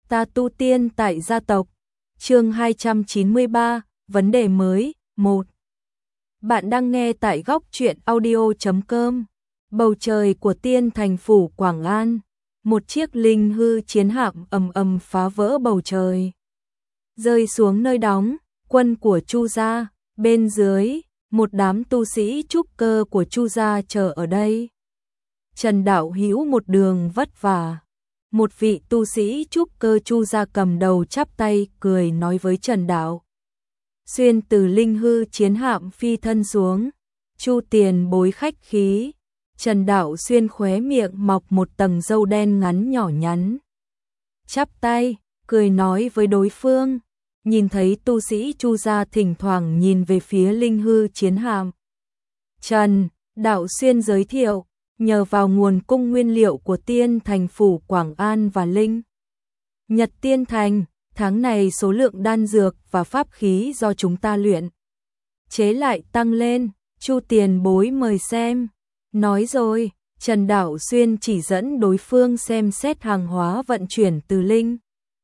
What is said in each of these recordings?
Ta tu tiên tại gia tộc. Chương 293, vấn đề mới, 1. Bạn đang nghe tại góc truyện audio.com. Bầu trời của tiên thành phủ Quảng An, một chiếc linh hư chiến hạm ầm ầm phá vỡ bầu trời, rơi xuống nơi đóng quân của Chu gia. Bên dưới, một đám tu sĩ trúc cơ của Chu gia chờ ở đây. Trần Đạo Hữu một đường vất vả. Một vị tu sĩ trúc cơ Chu gia cầm đầu chắp tay cười nói với Trần Đạo Xuyên từ linh hư chiến hạm phi thân xuống. Chu tiền bối khách khí. Trần Đạo Xuyên khóe miệng mọc một tầng râu đen ngắn nhỏ nhắn, chắp tay cười nói với đối phương. Nhìn thấy tu sĩ Chu gia thỉnh thoảng nhìn về phía linh hư chiến hạm, Trần Đạo Xuyên giới thiệu, nhờ vào nguồn cung nguyên liệu của tiên thành phủ Quảng An và Linh Nhật Tiên Thành, tháng này số lượng đan dược và pháp khí do chúng ta luyện chế lại tăng lên. Chu tiền bối mời xem. Nói rồi, Trần Đạo Xuyên chỉ dẫn đối phương xem xét hàng hóa vận chuyển từ linh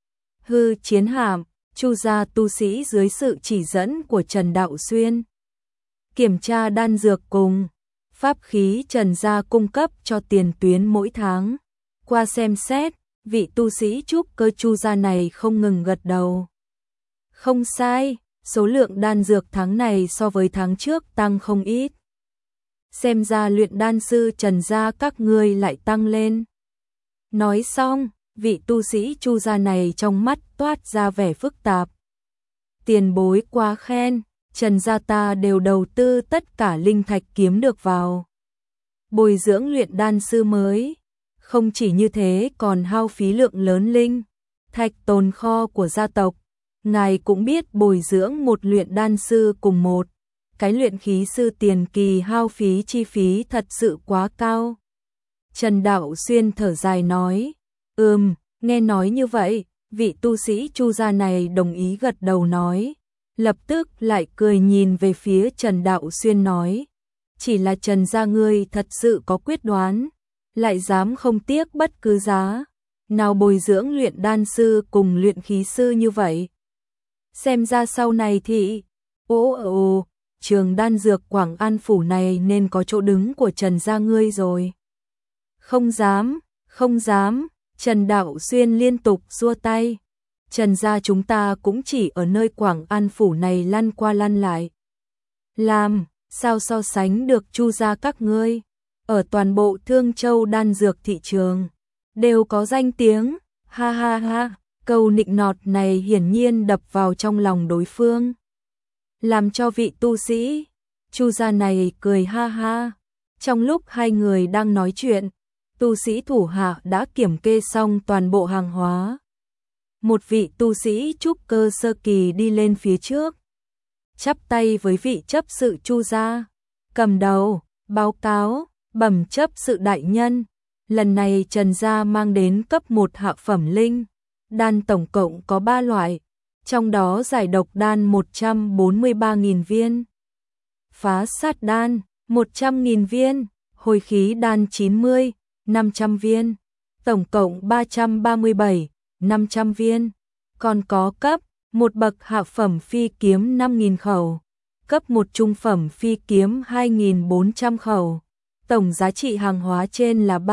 hư chiến hạm. Chu gia tu sĩ dưới sự chỉ dẫn của Trần Đạo Xuyên kiểm tra đan dược cùng pháp khí Trần gia cung cấp cho tiền tuyến mỗi tháng. Qua xem xét, vị tu sĩ trúc cơ Chu gia này không ngừng gật đầu. Không sai, số lượng đan dược tháng này so với tháng trước tăng không ít. Xem ra luyện đan sư Trần gia các ngươi lại tăng lên. Nói xong, vị tu sĩ Chu gia này trong mắt toát ra vẻ phức tạp. Tiền bối quá khen, Trần gia ta đều đầu tư tất cả linh thạch kiếm được vào bồi dưỡng luyện đan sư mới. Không chỉ như thế còn hao phí lượng lớn linh thạch tồn kho của gia tộc. Ngài cũng biết bồi dưỡng một luyện đan sư cùng một cái luyện khí sư tiền kỳ hao phí chi phí thật sự quá cao. Trần Đạo Xuyên thở dài nói, nghe nói như vậy, vị tu sĩ Chu gia này đồng ý gật đầu nói. Lập tức lại cười nhìn về phía Trần Đạo Xuyên nói, chỉ là Trần gia ngươi thật sự có quyết đoán, lại dám không tiếc bất cứ giá nào bồi dưỡng luyện đan sư cùng luyện khí sư như vậy. Xem ra sau này thì trường đan dược Quảng An phủ này nên có chỗ đứng của Trần gia ngươi rồi. Không dám, không dám. Trần Đạo Xuyên liên tục xua tay. Trần gia chúng ta cũng chỉ ở nơi Quảng An phủ này lăn qua lăn lại. Làm sao so sánh được Chu gia các ngươi? Ở toàn bộ Thương Châu đan dược thị trường đều có danh tiếng. Ha ha ha, câu nịnh nọt này hiển nhiên đập vào trong lòng đối phương, làm cho vị tu sĩ Chu gia này cười ha ha. Trong lúc hai người đang nói chuyện, tu sĩ thủ hạ đã kiểm kê xong toàn bộ hàng hóa. Một vị tu sĩ trúc cơ sơ kỳ đi lên phía trước, chắp tay với vị chấp sự Chu gia, cầm đầu, báo cáo, bẩm chấp sự đại nhân. Lần này Trần gia mang đến cấp 1 hạ phẩm linh đan tổng cộng có 3 loại, trong đó giải độc đan 143.000 viên, phá sát đan 100.000 viên, hồi khí đan 500 viên, tổng cộng 337.500 viên. Còn có cấp 1 bậc hạ phẩm phi kiếm 5.000 khẩu, cấp 1 trung phẩm phi kiếm 2.400 khẩu. Tổng giá trị hàng hóa trên là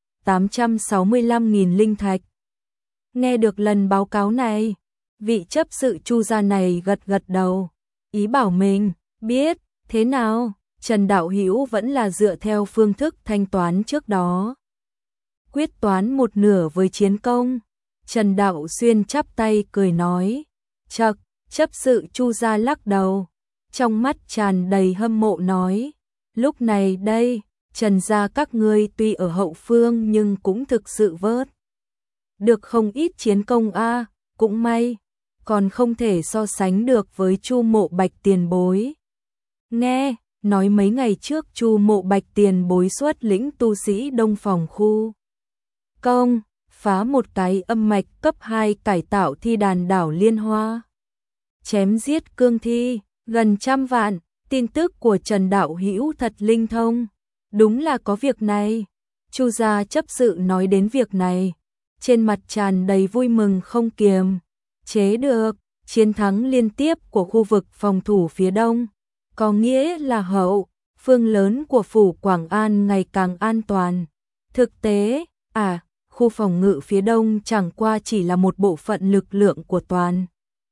865.000 linh thạch. Nghe được lần báo cáo này, vị chấp sự Chu gia này gật gật đầu, ý bảo mình biết. Thế nào? Trần Đạo Hữu vẫn là dựa theo phương thức thanh toán trước đó, quyết toán một nửa với chiến công. Trần Đạo Xuyên chắp tay cười nói. Chậc, chấp sự Chu gia lắc đầu, trong mắt tràn đầy hâm mộ nói, lúc này đây, Trần gia các ngươi tuy ở hậu phương nhưng cũng thực sự vớt được không ít chiến công a, cũng may, còn không thể so sánh được với Chu Mộ Bạch tiền bối. Nghe nói mấy ngày trước Chu Mộ Bạch tiền bối xuất lĩnh tu sĩ Đông Phòng khu công phá một cái âm mạch cấp 2 cải tạo thi đàn đảo Liên Hoa, chém giết cương thi gần 100 vạn. Tin tức của Trần Đạo Hữu thật linh thông, đúng là có việc này. Chu gia chấp sự nói đến việc này, trên mặt tràn đầy vui mừng không kiềm chế được. Chiến thắng liên tiếp của khu vực phòng thủ phía đông, có nghĩa là hậu phương lớn của phủ Quảng An ngày càng an toàn. Thực tế, khu phòng ngự phía đông chẳng qua chỉ là một bộ phận lực lượng của toàn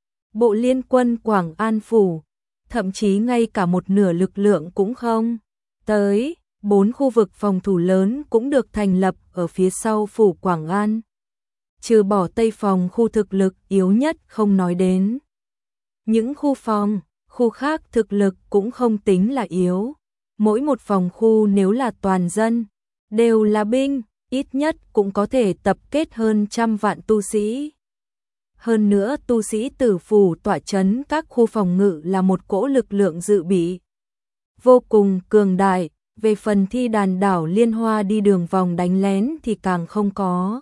bộ liên quân Quảng An phủ, thậm chí ngay cả một nửa lực lượng cũng không. Tới, 4 khu vực phòng thủ lớn cũng được thành lập ở phía sau phủ Quảng An. Trừ bỏ Tây phòng khu thực lực yếu nhất không nói đến. Những khu khác thực lực cũng không tính là yếu. Mỗi một phòng khu nếu là toàn dân, đều là binh, ít nhất cũng có thể tập kết hơn 100 vạn tu sĩ. Hơn nữa tu sĩ tử phủ tọa trấn các khu phòng ngự là một cỗ lực lượng dự bị vô cùng cường đại. Về phần thi đàn đảo Liên Hoa đi đường vòng đánh lén thì càng không có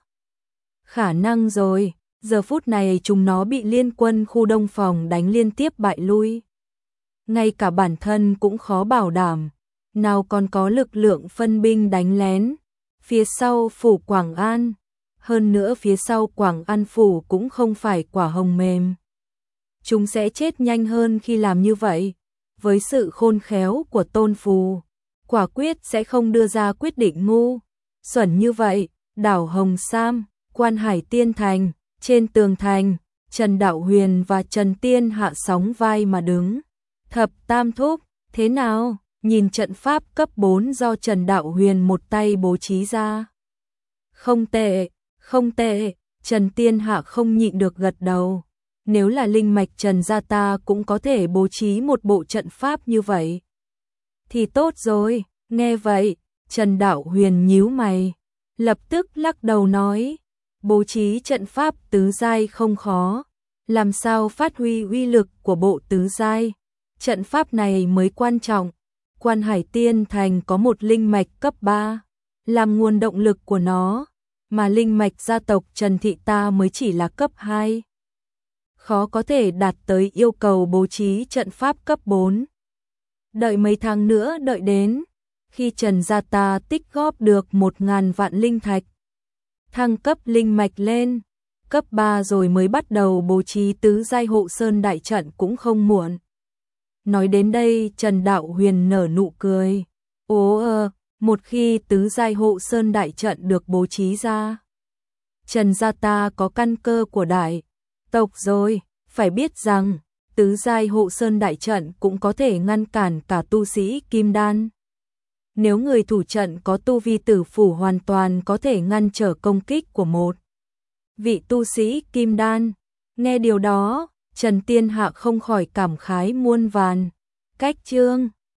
khả năng rồi. Giờ phút này chúng nó bị liên quân khu đông phòng đánh liên tiếp bại lui. Ngay cả bản thân cũng khó bảo đảm, nào còn có lực lượng phân binh đánh lén. Phía sau phủ Quảng An, hơn nữa phía sau Quảng An phủ cũng không phải quả hồng mềm. Chúng sẽ chết nhanh hơn khi làm như vậy. Với sự khôn khéo của Tôn Phù, quả quyết sẽ không đưa ra quyết định ngu xuẩn như vậy. Đảo Hồng Sam, Quan Hải Tiên Thành, trên tường thành, Trần Đạo Huyền và Trần Tiên Hạ sóng vai mà đứng. Thập Tam Thúc, thế nào? Nhìn trận pháp cấp 4 do Trần Đạo Huyền một tay bố trí ra. Không tệ, không tệ, Trần Tiên Hạ không nhịn được gật đầu. Nếu là linh mạch Trần gia ta cũng có thể bố trí một bộ trận pháp như vậy thì tốt rồi. Nghe vậy, Trần Đạo Huyền nhíu mày, lập tức lắc đầu nói, bố trí trận pháp tứ giai không khó, làm sao phát huy uy lực của bộ tứ giai, trận pháp này mới quan trọng. Quan Hải Tiên Thành có một linh mạch cấp 3, làm nguồn động lực của nó, mà linh mạch gia tộc Trần thị ta mới chỉ là cấp 2. Khó có thể đạt tới yêu cầu bố trí trận pháp cấp 4. Đợi mấy tháng nữa đợi đến, khi Trần gia ta tích góp được 1.000 vạn linh thạch, thăng cấp linh mạch lên, cấp 3 rồi mới bắt đầu bố trí tứ giai hộ sơn đại trận cũng không muộn. Nói đến đây Trần Đạo Huyền nở nụ cười. Một khi tứ giai hộ sơn đại trận được bố trí ra, Trần gia ta có căn cơ của đại tộc rồi. Phải biết rằng tứ giai hộ sơn đại trận cũng có thể ngăn cản cả tu sĩ kim đan. Nếu người thủ trận có tu vi tử phủ hoàn toàn có thể ngăn trở công kích của một vị tu sĩ kim đan. Nghe điều đó, Trần Tiên Hạ không khỏi cảm khái muôn vàn. Cách chương